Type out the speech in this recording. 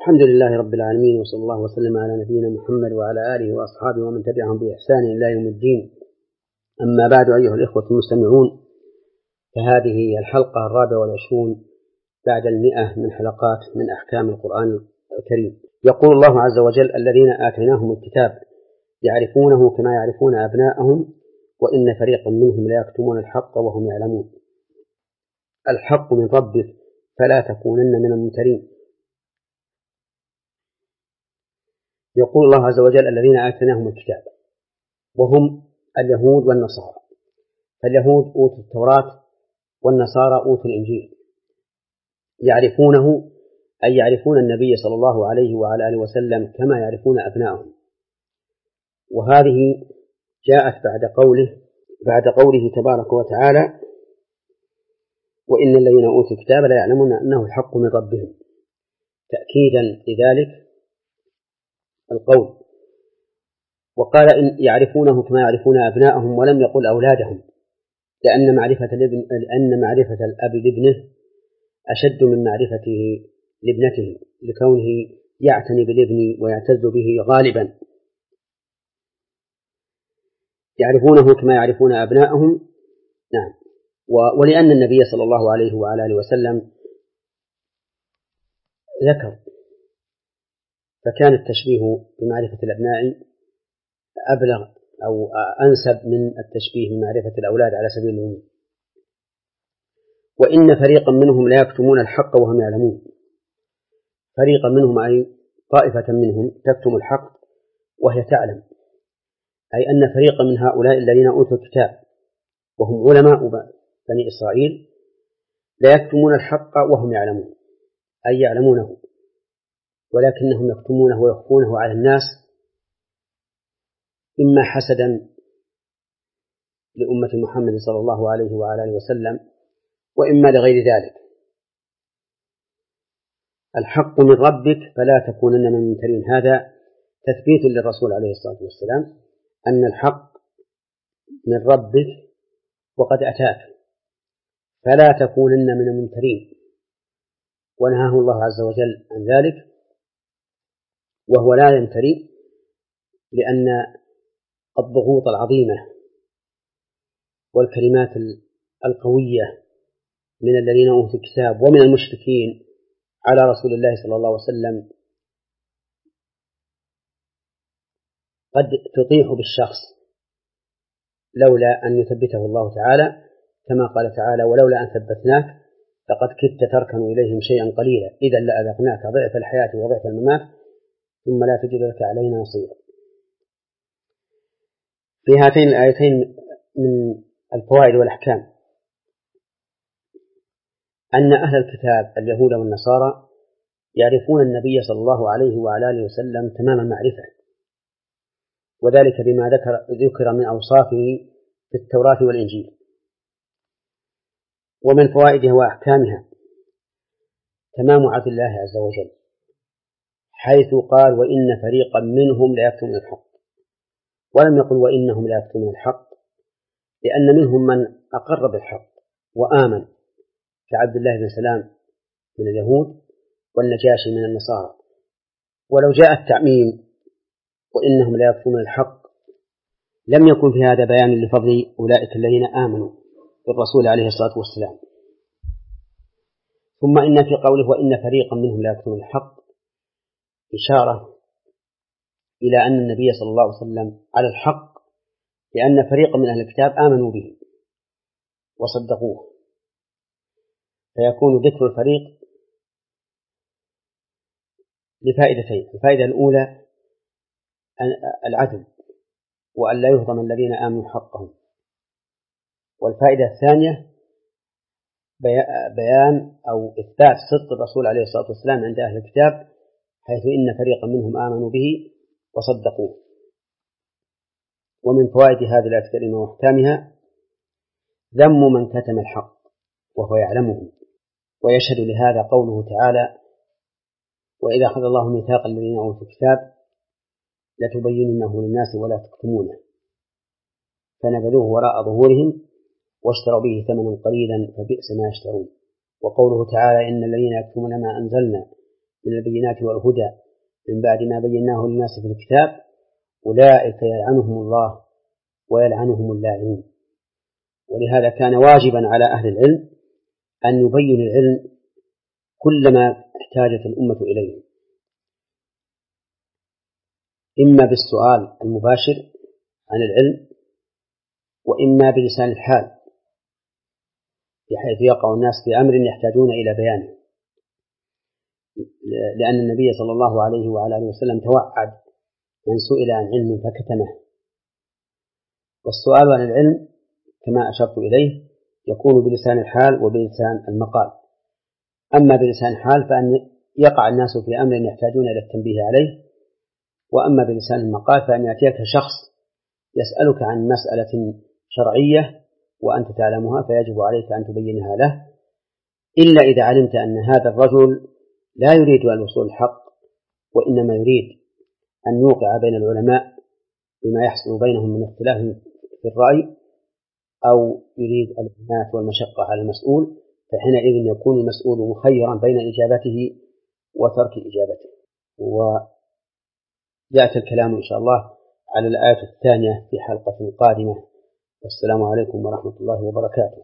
الحمد لله رب العالمين، وصلى الله وسلم على نبينا محمد وعلى آله وأصحابه ومن تبعهم بإحسان إلى يوم الدين. أما بعد، أيها الإخوة المستمعون، فهذه الحلقة 24 بعد 100 من حلقات من أحكام القرآن الكريم. يقول الله عز وجل: الذين آتيناهم الكتاب يعرفونه كما يعرفون أبناءهم وإن فريقا منهم ليكتمون الحق وهم يعلمون. الحق من ربك فلا تكونن من الممترين. يقول الله عز وجل: الذين آتيناهم الكتاب، وهم اليهود والنصارى. فاليهود أوتوا التوراة والنصارى أوتوا الإنجيل. يعرفونه أي يعرفون النبي صلى الله عليه وعلى آله وسلم كما يعرفون أبنائهم. وهذه جاءت بعد قوله تبارك وتعالى: وإن الذين أوتوا الكتاب لا يعلمون أنه الحق من ربهم، تأكيدا لذلك القول. وقال إن يعرفونه كما يعرفون أبناءهم، ولم يقل أولادهم، لأن معرفة الأب لابنه أشد من معرفته لابنته، لكونه يعتني بالابن ويعتز به غالبا. يعرفونه كما يعرفون أبناءهم. نعم. ولأن النبي صلى الله عليه وعلى آله وسلم ذكر، فكان التشبيه بمعرفة الأبناء أبلغ أو أنسب من التشبيه بمعرفة الأولاد على سبيل العموم. وإن فريقا منهم لا يكتمون الحق وهم يعلمون. فريقا منهم أي طائفة منهم تكتم الحق وهي تعلم، أي أن فريقا من هؤلاء الذين أوتوا الكتاب وهم علماء بني إسرائيل لا يكتمون الحق وهم يعلمون، أي يعلمونه ولكنهم يكتمونه ويخفونه على الناس، إما حسدا لأمة محمد صلى الله عليه وعلى آله وسلم، وإما لغير ذلك. الحق من ربك فلا تكونن من الممترين، هذا تثبيت للرسول عليه الصلاة والسلام أن الحق من ربك وقد أتاك، فلا تكونن من الممترين. ونهاه الله عز وجل عن ذلك، وهو لا يمتري، لأن الضغوط العظيمة والكلمات القوية من الذين أوتوا الكتاب ومن المشركين على رسول الله صلى الله عليه وسلم قد تطيح بالشخص لولا أن يثبته الله تعالى، كما قال تعالى: ولولا أن ثبتناك لقد كدت تركن إليهم شيئا قليلا إذا لأذقناك ضعف الحياة وضعف الممات ثم لا تجد لك علينا نصيرا. في هاتين الآيتين من الفوائد والأحكام أن أهل الكتاب اليهود والنصارى يعرفون النبي صلى الله عليه وعلى آله وسلم تمام المعرفة، وذلك بما ذكر من أوصافه في التوراة والإنجيل. ومن فوائدها وأحكامها تمام عدل الله عز وجل، حيث قال: وإن فريقا منهم ليكتمون الحق، ولم يقل وإنهم ليكتمون الحق، لأن منهم من أقر بالحق وآمن، كعبد الله بن سلام من اليهود والنجاشي من النصارى. ولو جاء التعميم وإنهم لا يكتمون الحق لم يكن في هذا بيان لفضل أولئك الذين آمنوا بالرسول عليه الصلاة والسلام. ثم إن في قوله وإن فريقا منهم لا يكتمون الحق إشارة إلى أن النبي صلى الله عليه وسلم على الحق، لأن فريقا من أهل الكتاب آمنوا به وصدقوه، فيكون ذكر الفريق لفائدتين: الفائدة الأولى العدل وأن لا يهضم الذين آمنوا حقهم، والفائدة الثانية بيان أو إثبات صدق الرسول عليه الصلاة والسلام عند أهل الكتاب، حيث إن فريقا منهم آمنوا به وصدقوه. ومن فوائد هذه الآية الكريمة وأحكامها ذم من كتم الحق وهو يعلمه، ويشهد لهذا قوله تعالى: وإذا أخذ الله ميثاق الذين أوتوا الكتاب لتبيننه للناس ولا تكتمونه فنبذوه وراء ظهورهم واشتروا به ثمنا قليلا فبئس ما يشترون. وقوله تعالى: إن الذين يكتمون ما أنزلنا من البينات والهدى من بعد ما بيناه للناس في الكتاب أولئك يلعنهم الله ويلعنهم اللاعنون. ولهذا كان واجبا على أهل العلم أن يبين العلم كلما احتاجت الأمة إليه، إما بالسؤال المباشر عن العلم وإما بلسان الحال، بحيث يقع الناس في أمر يحتاجون إلى بيانه، لأن النبي صلى الله عليه وعلى آله وسلم توعد من سئل عن علم فكتمه. والسؤال عن العلم كما أشرت إليه يكون بلسان الحال وبلسان المقال. أما بلسان الحال فأن يقع الناس في أمر يحتاجون إلى التنبيه عليه، وأما بلسان المقال فأن يأتيك شخص يسألك عن مسألة شرعية وأنت تعلمها فيجب عليك أن تبينها له، إلا إذا علمت أن هذا الرجل لا يريد الوصول الحق وإنما يريد أن يوقع بين العلماء بما يحصل بينهم من اختلاف في الرأي، أو يريد العنات والمشقة على المسؤول، فحينئذ يكون المسؤول مخيرا بين إجابته وترك إجابته. ويأتي الكلام إن شاء الله على الآية الثانية في حلقة قادمة. والسلام عليكم ورحمة الله وبركاته.